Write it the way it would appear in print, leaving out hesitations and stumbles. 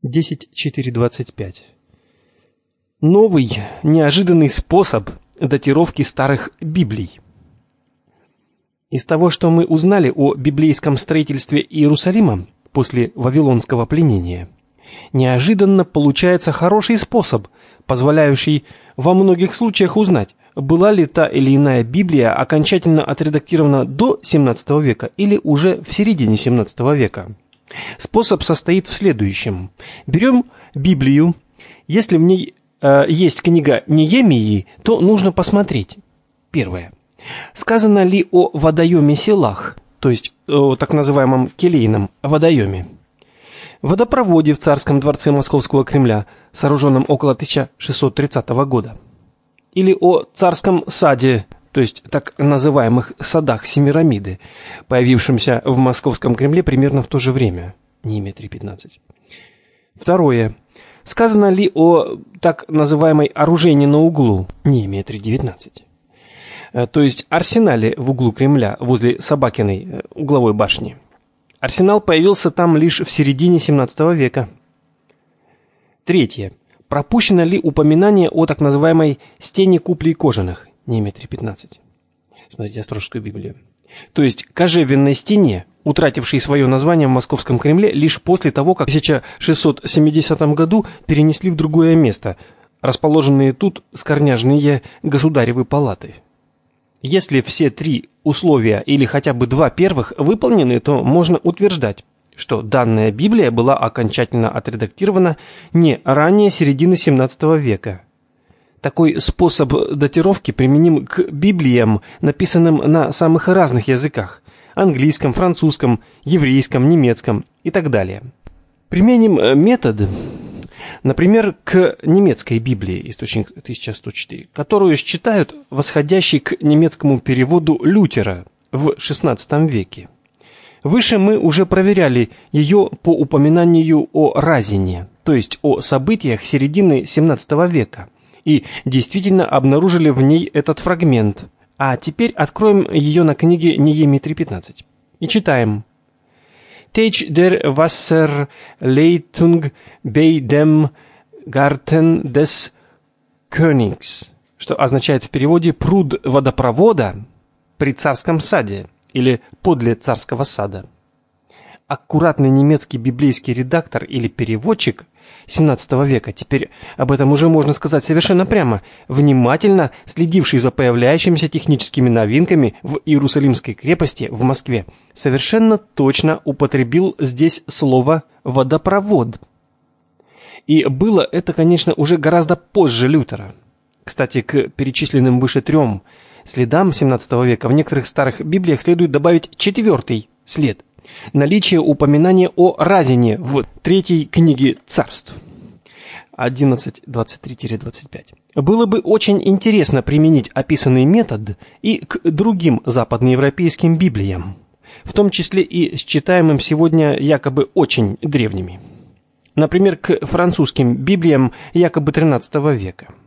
10.4.25. Новый, неожиданный способ датировки старых Библий. Из того, что мы узнали о библейском строительстве Иерусалима после Вавилонского пленения, неожиданно получается хороший способ, позволяющий во многих случаях узнать, была ли та или иная Библия окончательно отредактирована до XVII века или уже в середине XVII века. Способ состоит в следующем. Берем Библию, если в ней есть книга Неемии, то нужно посмотреть. Первое. Сказано ли о водоеме Силах, то есть о так называемом келейном водоеме, водопроводе в царском дворце Московского Кремля, сооруженном около 1630 года, или о царском саде, то есть так называемых садах Семирамиды, появившемся в Московском Кремле примерно в то же время, Неемия 3.15. Второе. Сказано ли о так называемой оружейне на углу, Неемия 3.19, то есть арсенале в углу Кремля возле Собакиной угловой башни. Арсенал появился там лишь в середине XVII века. Третье. Пропущено ли упоминание о так называемой стене куплей кожаных, Неемия 3.15. Смотрите Острожскую Библию. То есть кожевенной стене, утратившей свое название в Московском Кремле лишь после того, как в 1670 году перенесли в другое место, расположенные тут скорняжные государевы палаты. Если все три условия или хотя бы два первых выполнены, то можно утверждать, что данная Библия была окончательно отредактирована не ранее середины XVII века. Такой способ датировки применим к Библиям, написанным на самых разных языках – английском, французском, еврейском, немецком и так далее. Применим метод, например, к немецкой Библии, источник 1104, которую считают восходящей к немецкому переводу Лютера в XVI веке. Выше мы уже проверяли ее по упоминанию о Разине, то есть о событиях середины XVII века, и действительно обнаружили в ней этот фрагмент. А теперь откроем ее на книге Неемии 3.15 и читаем. «Teich der Wasserleitung bei dem Garten des Königs», что означает в переводе «пруд водопровода при царском саде» или «подле царского сада». Аккуратный немецкий библейский редактор или переводчик XVII века, теперь об этом уже можно сказать совершенно прямо, внимательно следивший за появляющимися техническими новинками в Иерусалимской крепости в Москве, совершенно точно употребил здесь слово «водопровод». И было это, конечно, уже гораздо позже Лютера. Кстати, к перечисленным выше трем следам XVII века в некоторых старых Библиях следует добавить четвертый след – наличие упоминания о Разине в третьей книге Царств 11.23-25. Было бы очень интересно применить описанный метод и к другим западноевропейским Библиям, в том числе и с читаемым сегодня якобы очень древними. Например, к французским Библиям якобы XIII века.